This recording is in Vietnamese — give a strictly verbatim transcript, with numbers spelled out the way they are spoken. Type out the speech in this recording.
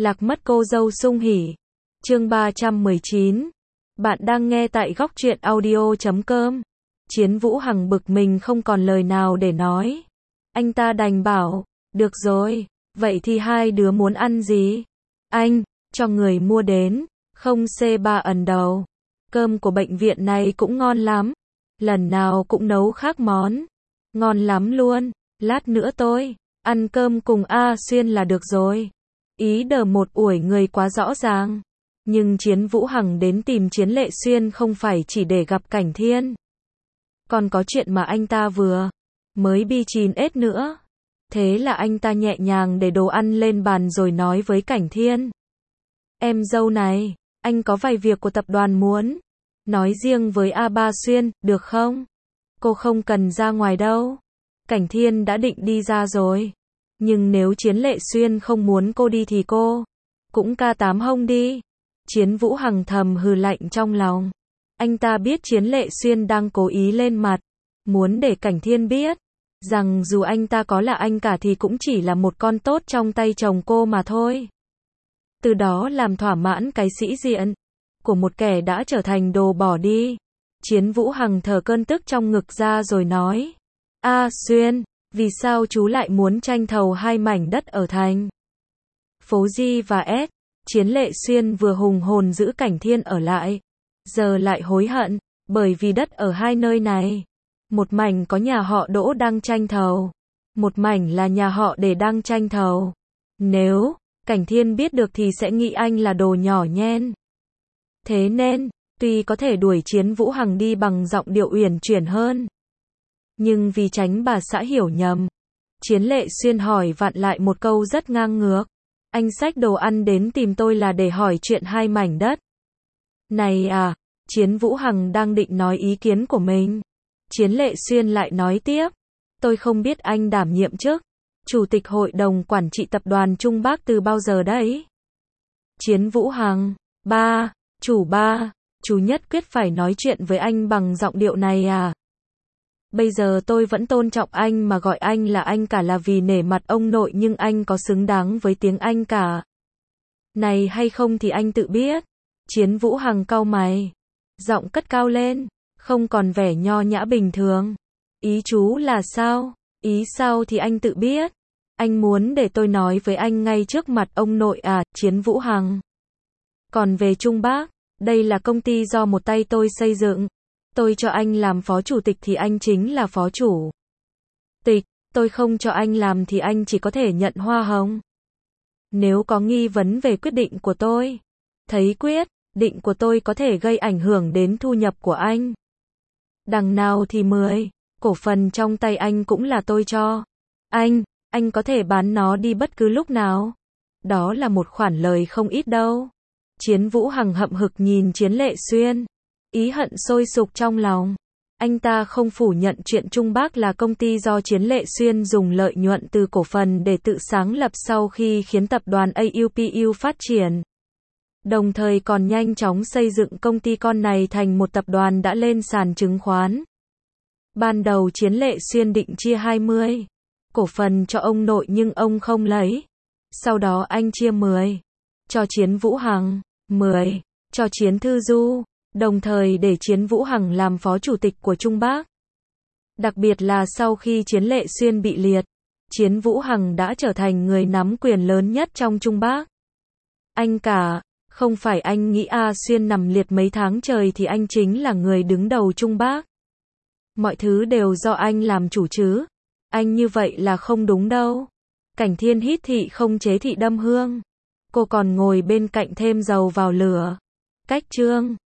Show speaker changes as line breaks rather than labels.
Lạc mất cô dâu sung hỉ. Chương ba trăm mười chín. Bạn đang nghe tại góc truyện audio chấm com. Chiến Vũ Hằng bực mình không còn lời nào để nói. Anh ta đành bảo, được rồi, vậy thì hai đứa muốn ăn gì? Anh, cho người mua đến, không xê ba ẩn đầu. Cơm của bệnh viện này cũng ngon lắm. Lần nào cũng nấu khác món. Ngon lắm luôn, lát nữa tôi ăn cơm cùng A Xuyên là được rồi. Ý đờ một ủi người quá rõ ràng. Nhưng Chiến Vũ Hằng đến tìm Chiến Lệ Xuyên không phải chỉ để gặp Cảnh Thiên. Còn có chuyện mà anh ta vừa mới bi chín ết nữa. Thế là anh ta nhẹ nhàng để đồ ăn lên bàn rồi nói với Cảnh Thiên. Em dâu này, anh có vài việc của tập đoàn muốn nói riêng với A Ba Xuyên, được không? Cô không cần ra ngoài đâu. Cảnh Thiên đã định đi ra rồi. Nhưng nếu Chiến Lệ Xuyên không muốn cô đi thì cô cũng ca tám hông đi. Chiến Vũ Hằng thầm hừ lạnh trong lòng. Anh ta biết Chiến Lệ Xuyên đang cố ý lên mặt, muốn để Cảnh Thiên biết rằng dù anh ta có là anh cả thì cũng chỉ là một con tốt trong tay chồng cô mà thôi. Từ đó làm thỏa mãn cái sĩ diện của một kẻ đã trở thành đồ bỏ đi. Chiến Vũ Hằng thở cơn tức trong ngực ra rồi nói. A Xuyên, vì sao chú lại muốn tranh thầu hai mảnh đất ở thành phố G và S? Chiến Lệ Xuyên vừa hùng hồn giữ Cảnh Thiên ở lại, giờ lại hối hận, bởi vì đất ở hai nơi này. Một mảnh có nhà họ Đỗ đang tranh thầu, một mảnh là nhà họ Để đang tranh thầu. Nếu Cảnh Thiên biết được thì sẽ nghĩ anh là đồ nhỏ nhen. Thế nên, tuy có thể đuổi Chiến Vũ Hằng đi bằng giọng điệu uyển chuyển hơn, nhưng vì tránh bà xã hiểu nhầm, Chiến Lệ Xuyên hỏi vặn lại một câu rất ngang ngược. Anh xách đồ ăn đến tìm tôi là để hỏi chuyện hai mảnh đất này à? Chiến Vũ Hằng đang định nói ý kiến của mình. Chiến Lệ Xuyên lại nói tiếp. Tôi không biết anh đảm nhiệm chức Chủ tịch Hội đồng Quản trị Tập đoàn Trung Bắc từ bao giờ đấy? Chiến Vũ Hằng. Ba, chủ ba, chú nhất quyết phải nói chuyện với anh bằng giọng điệu này à? Bây giờ tôi vẫn tôn trọng anh mà gọi anh là anh cả là vì nể mặt ông nội, nhưng anh có xứng đáng với tiếng anh cả này hay không thì anh tự biết. Chiến Vũ Hằng cau mày, giọng cất cao lên, không còn vẻ nho nhã bình thường. Ý chú là sao? Ý sao thì anh tự biết. Anh muốn để tôi nói với anh ngay trước mặt ông nội à? Chiến Vũ Hằng. Còn về Trung Bắc, đây là công ty do một tay tôi xây dựng. Tôi cho anh làm phó chủ tịch thì anh chính là phó chủ tịch. Tôi không cho anh làm thì anh chỉ có thể nhận hoa hồng. Nếu có nghi vấn về quyết định của tôi, thấy quyết định của tôi có thể gây ảnh hưởng đến thu nhập của anh, đằng nào thì mười cổ phần trong tay anh cũng là tôi cho anh. Anh có thể bán nó đi bất cứ lúc nào. Đó là một khoản lời không ít đâu. Chiến Vũ Hằng hậm hực nhìn Chiến Lệ Xuyên, ý hận sôi sục trong lòng. Anh ta không phủ nhận chuyện Trung Bắc là công ty do Chiến Lệ Xuyên dùng lợi nhuận từ cổ phần để tự sáng lập sau khi khiến tập đoàn a u pê u phát triển. Đồng thời còn nhanh chóng xây dựng công ty con này thành một tập đoàn đã lên sàn chứng khoán. Ban đầu Chiến Lệ Xuyên định chia hai mươi cổ phần cho ông nội nhưng ông không lấy. Sau đó anh chia mười cho Chiến Vũ Hằng, mười cho Chiến Thư Du, đồng thời để Chiến Vũ Hằng làm phó chủ tịch của Trung Bắc. Đặc biệt là sau khi Chiến Lệ Xuyên bị liệt, Chiến Vũ Hằng đã trở thành người nắm quyền lớn nhất trong Trung Bắc. Anh cả, không phải anh nghĩ A Xuyên nằm liệt mấy tháng trời thì anh chính là người đứng đầu Trung Bắc. Mọi thứ đều do anh làm chủ chứ. Anh như vậy là không đúng đâu. Cảnh Thiên hít thị không chế thị đâm hương. Cô còn ngồi bên cạnh thêm dầu vào lửa. Cách chương